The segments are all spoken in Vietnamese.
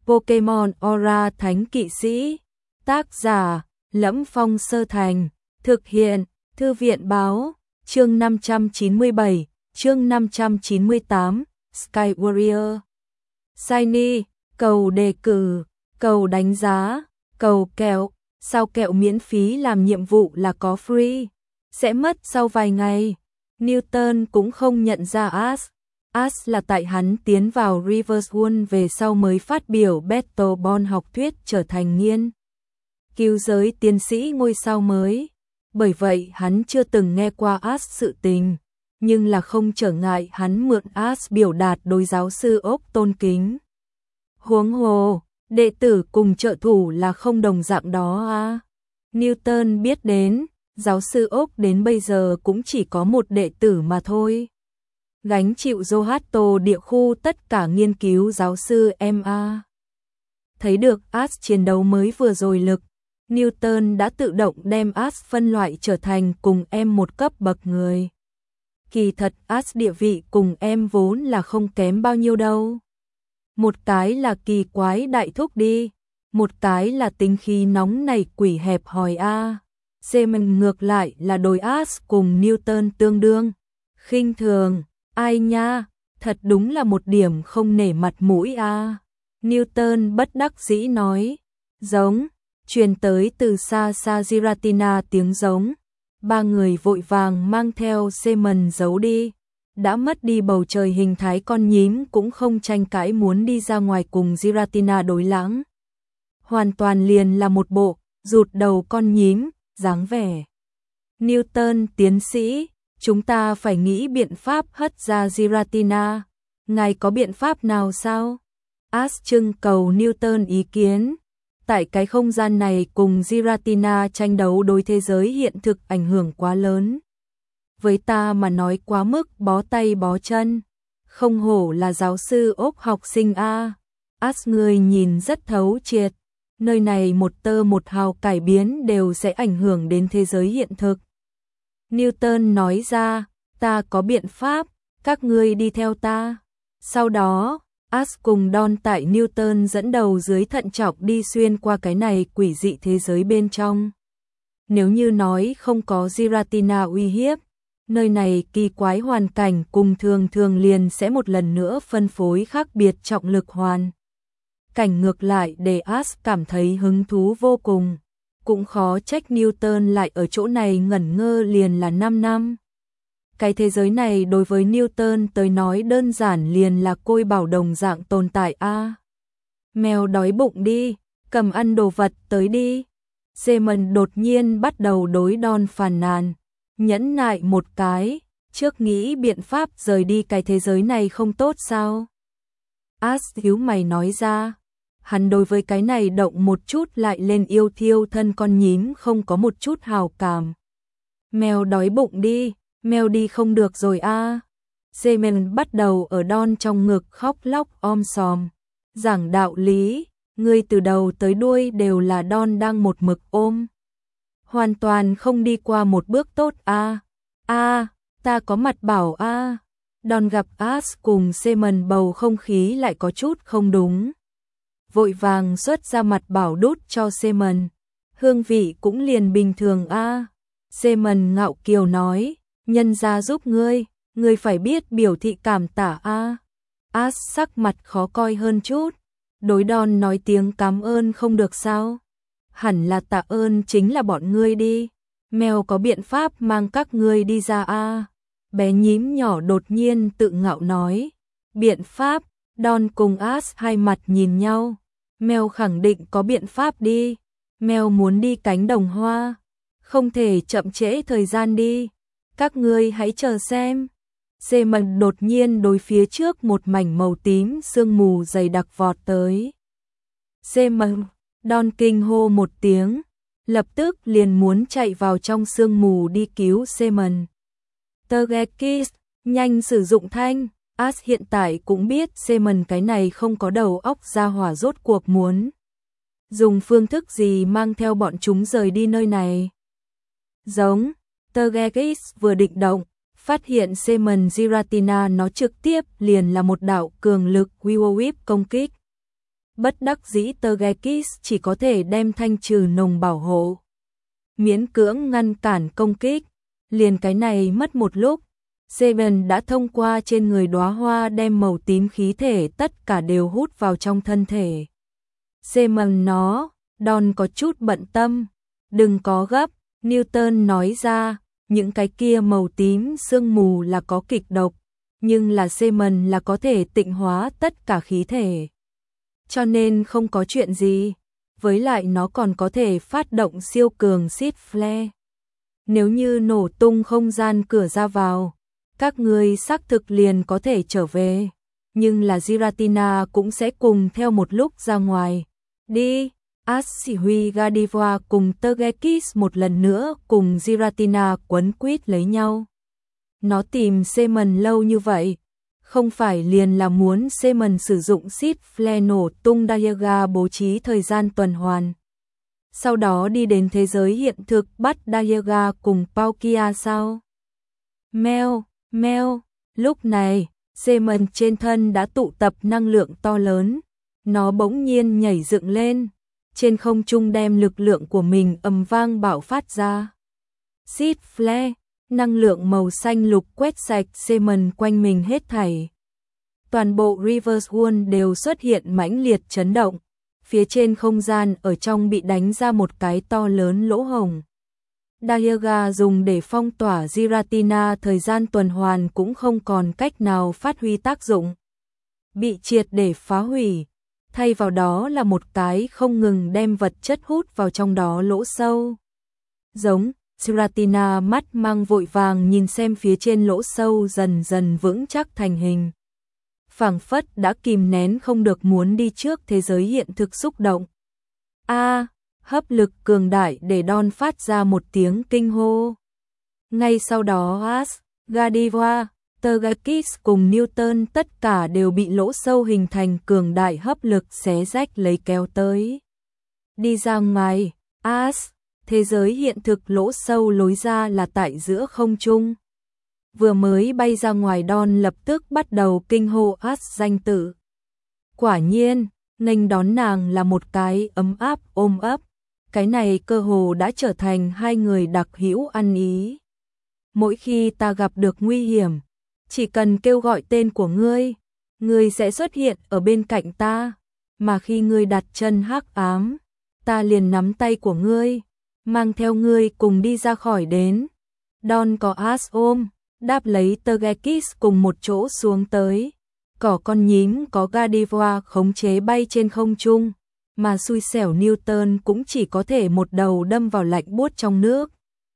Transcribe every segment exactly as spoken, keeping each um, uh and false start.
Pokemon Aura Thánh Kỵ Sĩ. Tác giả: Lẫm Phong Sơ Thành. Thực hiện: Thư viện báo. Chương năm trăm chín mươi bảy, chương năm trăm chín mươi tám, Sky Warrior. Shiny, cầu đề cử, cầu đánh giá, cầu kẹo. Sao kẹo miễn phí làm nhiệm vụ là có free, sẽ mất sau vài ngày. Newton cũng không nhận ra Ash. Ash là tại hắn tiến vào Riverswood về sau mới phát biểu Battlebond học thuyết trở thành nghiên cứu giới tiến sĩ ngôi sao mới. Bởi vậy hắn chưa từng nghe qua Ash sự tình, nhưng là không trở ngại hắn mượn Ash biểu đạt đối giáo sư Oak tôn kính. Huống hồ, đệ tử cùng trợ thủ là không đồng dạng đó à. Newton biết đến, giáo sư Oak đến bây giờ cũng chỉ có một đệ tử mà thôi. Gánh chịu Johto địa khu tất cả nghiên cứu giáo sư em a. Thấy được Ash chiến đấu mới vừa rồi lực, Newton đã tự động đem Ash phân loại trở thành cùng em một cấp bậc người. Kỳ thật Ash địa vị cùng em vốn là không kém bao nhiêu đâu. Một cái là kỳ quái đại thúc đi, một cái là tính khí nóng nảy quỷ hẹp hòi a. Seaman ngược lại là đối Ash cùng Newton tương đương khinh thường. Ai nha, thật đúng là một điểm không nể mặt mũi a. Newton bất đắc dĩ nói. Giống, truyền tới từ xa xa Giratina tiếng giống. Ba người vội vàng mang theo Seaman giấu đi. Đã mất đi bầu trời hình thái con nhím cũng không tranh cãi muốn đi ra ngoài cùng Giratina đối lãng. Hoàn toàn liền là một bộ rụt đầu con nhím, dáng vẻ. Newton tiến sĩ, chúng ta phải nghĩ biện pháp hất ra Giratina. Ngài có biện pháp nào sao? Ash trưng cầu Newton ý kiến. Tại cái không gian này cùng Giratina tranh đấu đối thế giới hiện thực ảnh hưởng quá lớn. Với ta mà nói quá mức bó tay bó chân. Không hổ là giáo sư Oak học sinh a. Ash người nhìn rất thấu triệt. Nơi này một tơ một hào cải biến đều sẽ ảnh hưởng đến thế giới hiện thực. Newton nói ra, ta có biện pháp, các ngươi đi theo ta. Sau đó, Ash cùng Don tại Newton dẫn đầu dưới thận trọng đi xuyên qua cái này quỷ dị thế giới bên trong. Nếu như nói không có Giratina uy hiếp, nơi này kỳ quái hoàn cảnh cùng thường thường liền sẽ một lần nữa phân phối khác biệt trọng lực hoàn. Cảnh ngược lại để Ash cảm thấy hứng thú vô cùng. Cũng khó trách Newton lại ở chỗ này ngẩn ngơ liền là năm năm. Cái thế giới này đối với Newton tới nói đơn giản liền là côi bảo đồng dạng tồn tại a. À, mèo đói bụng đi, cầm ăn đồ vật tới đi. Seaman đột nhiên bắt đầu đối Don phàn nàn. Nhẫn nại một cái, trước nghĩ biện pháp rời đi cái thế giới này không tốt sao? Ash hiếu mày nói ra. Hắn đối với cái này động một chút lại lên yêu thiêu thân con nhím không có một chút hào cảm. Mèo đói bụng đi, mèo đi không được rồi a. À. Seaman bắt đầu ở Don trong ngực khóc lóc om sòm. Giảng đạo lý, ngươi từ đầu tới đuôi đều là Don đang một mực ôm. Hoàn toàn không đi qua một bước tốt a. À. A, à, ta có mặt bảo a. À. Don gặp Ash cùng Seaman bầu không khí lại có chút không đúng. Vội vàng xuất ra mặt bảo đút cho Seaman. Hương vị cũng liền bình thường a. À. Seaman ngạo kiều nói, nhân gia giúp ngươi, ngươi phải biết biểu thị cảm tạ a. À. Ash sắc mặt khó coi hơn chút. Đối Don nói tiếng cảm ơn không được sao? Hẳn là tạ ơn chính là bọn ngươi đi. Mèo có biện pháp mang các ngươi đi ra a. À. Bé nhím nhỏ đột nhiên tự ngạo nói. Biện pháp? Don cùng Ash hai mặt nhìn nhau. Mèo khẳng định có biện pháp đi. Mèo muốn đi cánh đồng hoa. Không thể chậm trễ thời gian đi. Các ngươi hãy chờ xem. Seaman đột nhiên đối phía trước một mảnh màu tím sương mù dày đặc vọt tới. Seaman, Don kinh hô một tiếng. Lập tức liền muốn chạy vào trong sương mù đi cứu Seaman. Togekiss, nhanh sử dụng thanh. Ash hiện tại cũng biết Seaman cái này không có đầu óc ra hỏa rốt cuộc muốn dùng phương thức gì mang theo bọn chúng rời đi nơi này. Giống, Togekiss vừa định động, phát hiện Seaman Giratina nó trực tiếp liền là một đạo cường lực Will Whip công kích. Bất đắc dĩ Tergekis chỉ có thể đem thanh trừ nồng bảo hộ. Miễn cưỡng ngăn cản công kích, liền cái này mất một lúc. Seven đã thông qua trên người đóa hoa đem màu tím khí thể tất cả đều hút vào trong thân thể. Seven nó, Don có chút bận tâm, đừng có gấp, Newton nói ra, những cái kia màu tím sương mù là có kịch độc, nhưng là Seven là có thể tịnh hóa tất cả khí thể. Cho nên không có chuyện gì, với lại nó còn có thể phát động siêu cường xít flare. Nếu như nổ tung không gian cửa ra vào, các ngươi xác thực liền có thể trở về, nhưng là Giratina cũng sẽ cùng theo một lúc ra ngoài. Đi, Ash chỉ huy Gardevoir cùng Tergekis một lần nữa cùng Giratina quấn quýt lấy nhau. Nó tìm Seaman lâu như vậy, không phải liền là muốn Seaman sử dụng xít flare nổ tung Dialga bố trí thời gian tuần hoàn. Sau đó đi đến thế giới hiện thực bắt Dialga cùng Palkia sao? Meo, meo, lúc này, Seaman trên thân đã tụ tập năng lượng to lớn, nó bỗng nhiên nhảy dựng lên, trên không trung đem lực lượng của mình ầm vang bạo phát ra. Xít flare, năng lượng màu xanh lục quét sạch Seaman quanh mình hết thảy. Toàn bộ Reverse World đều xuất hiện mãnh liệt chấn động, phía trên không gian ở trong bị đánh ra một cái to lớn lỗ hổng. Dialga dùng để phong tỏa Giratina thời gian tuần hoàn cũng không còn cách nào phát huy tác dụng. Bị triệt để phá hủy, thay vào đó là một cái không ngừng đem vật chất hút vào trong đó lỗ sâu. Giống, Giratina mắt mang vội vàng nhìn xem phía trên lỗ sâu dần dần vững chắc thành hình. Phảng phất đã kìm nén không được muốn đi trước thế giới hiện thực xúc động. A, hấp lực cường đại để Don phát ra một tiếng kinh hô. Ngay sau đó Ash, Gardevoir, Tergekis cùng Newton tất cả đều bị lỗ sâu hình thành cường đại hấp lực xé rách lấy kéo tới. Đi ra ngoài, Ash, thế giới hiện thực lỗ sâu lối ra là tại giữa không trung. Vừa mới bay ra ngoài Don lập tức bắt đầu kinh hô Ash danh tự. Quả nhiên, nghênh đón nàng là một cái ấm áp ôm ấp. Cái này cơ hồ đã trở thành hai người đặc hữu ăn ý. Mỗi khi ta gặp được nguy hiểm, chỉ cần kêu gọi tên của ngươi, ngươi sẽ xuất hiện ở bên cạnh ta, mà khi ngươi đặt chân hắc ám, ta liền nắm tay của ngươi, mang theo ngươi cùng đi ra khỏi đến. Don có Ash ôm, đáp lấy Tergekis cùng một chỗ xuống tới. Cỏ con nhím có Gardevoir khống chế bay trên không trung, mà xui xẻo Newton cũng chỉ có thể một đầu đâm vào lạnh buốt trong nước.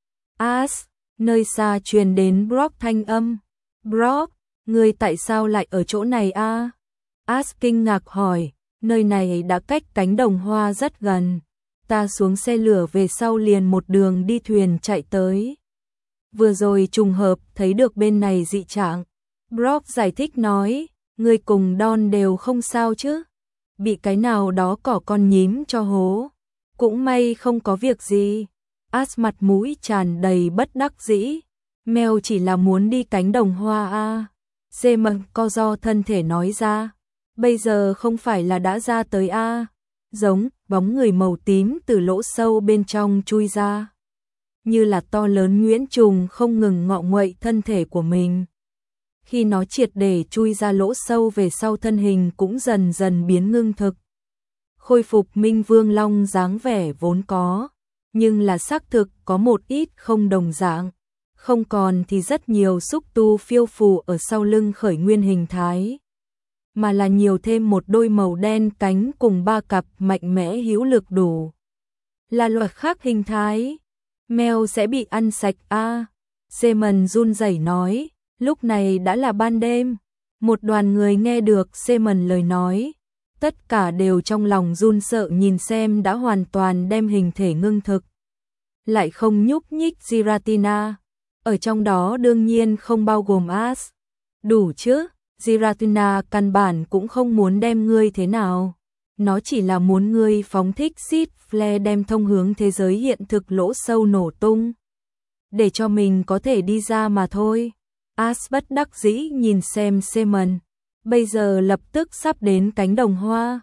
Ash, nơi xa truyền đến Brock thanh âm. Brock, ngươi tại sao lại ở chỗ này a? À? Ash kinh ngạc hỏi, nơi này đã cách cánh đồng hoa rất gần. Ta xuống xe lửa về sau liền một đường đi thuyền chạy tới. Vừa rồi trùng hợp thấy được bên này dị trạng. Brock giải thích nói, ngươi cùng Don đều không sao chứ? Bị cái nào đó cỏ con nhím cho hố. Cũng may không có việc gì. Ash mặt mũi tràn đầy bất đắc dĩ. Mèo chỉ là muốn đi cánh đồng hoa a. Seaman co do thân thể nói ra. Bây giờ không phải là đã ra tới a. Giống, bóng người màu tím từ lỗ sâu bên trong chui ra. Như là to lớn nhuyễn trùng không ngừng ngọ nguậy thân thể của mình. Khi nó triệt để chui ra lỗ sâu về sau thân hình cũng dần dần biến ngưng thực. Khôi phục Minh Vương Long dáng vẻ vốn có, nhưng là xác thực có một ít không đồng dạng. Không còn thì rất nhiều xúc tu phiêu phù ở sau lưng khởi nguyên hình thái. Mà là nhiều thêm một đôi màu đen cánh cùng ba cặp mạnh mẽ hữu lực đủ. Là loại khác hình thái. Mèo sẽ bị ăn sạch a. À. Seaman run rẩy nói. Lúc này đã là ban đêm, một đoàn người nghe được Seaman lời nói, tất cả đều trong lòng run sợ nhìn xem đã hoàn toàn đem hình thể ngưng thực. Lại không nhúc nhích Giratina, ở trong đó đương nhiên không bao gồm Ash. Đủ chứ, Giratina căn bản cũng không muốn đem ngươi thế nào, nó chỉ là muốn ngươi phóng thích xít flare đem thông hướng thế giới hiện thực lỗ sâu nổ tung, để cho mình có thể đi ra mà thôi. Ash bất đắc dĩ nhìn xem Seaman, bây giờ lập tức sắp đến cánh đồng hoa,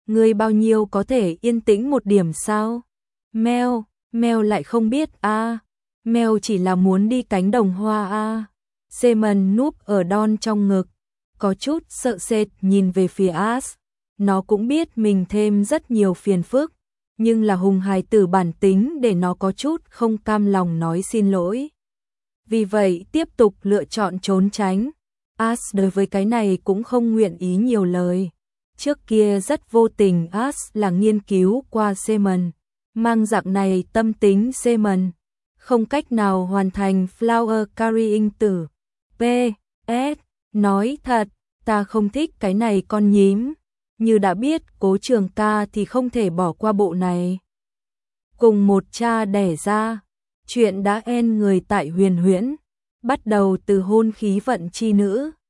Ngươi bao nhiêu có thể yên tĩnh một điểm sao? Mel, Mel lại không biết a. À. Mel chỉ là muốn đi cánh đồng hoa a. À. Simon núp ở Don trong ngực, có chút sợ sệt nhìn về phía Ash. Nó cũng biết mình thêm rất nhiều phiền phức, nhưng là hùng hài tử bản tính để nó có chút không cam lòng nói xin lỗi. Vì vậy tiếp tục lựa chọn trốn tránh. Ash đối với cái này cũng không nguyện ý nhiều lời. Trước kia rất vô tình Ash là nghiên cứu qua Simon, mang dạng này tâm tính Simon, không cách nào hoàn thành flower carrying tử. P S Nói thật, ta không thích cái này con nhím. Như đã biết Cố Trường Ca thì không thể bỏ qua bộ này. Cùng một cha đẻ ra, chuyện đã en người tại Huyền Huyễn, bắt đầu từ hôn khí vận chi nữ.